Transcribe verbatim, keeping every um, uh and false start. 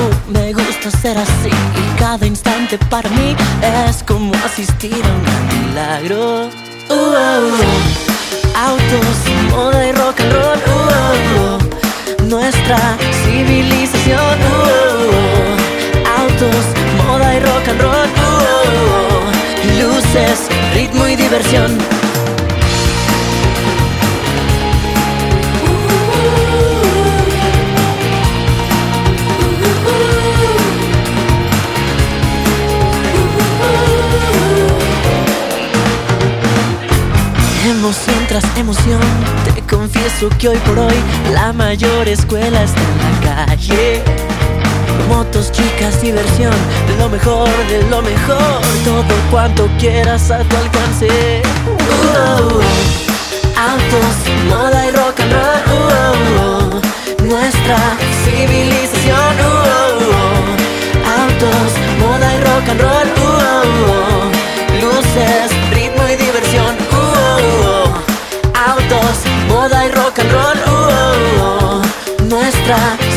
me gusta ser así y cada instante para mí es como asistir a un gran milagro. Uh, uh, uh. Autos, moda y rock and roll, uh, uh, uh. Nuestra civilización, uh, uh, uh. Autos, moda y rock and roll, uh, uh, uh. Luces, ritmo y diversión. Emoción tras emoción, te confieso que hoy por hoy la mayor escuela está en la calle. Motos, chicas, diversión, de lo mejor, de lo mejor, todo cuanto quieras a tu alcance. Uh, uh, uh. Autos, moda y rock and roll, uh, uh, uh. Nuestra civilización, uh, uh, uh. Autos, moda y rock and roll, uh, uh, uh. Luces, ritmo y diversión, uh, uh, uh. Autos, moda y rock and roll, uh, uh, uh. Nuestra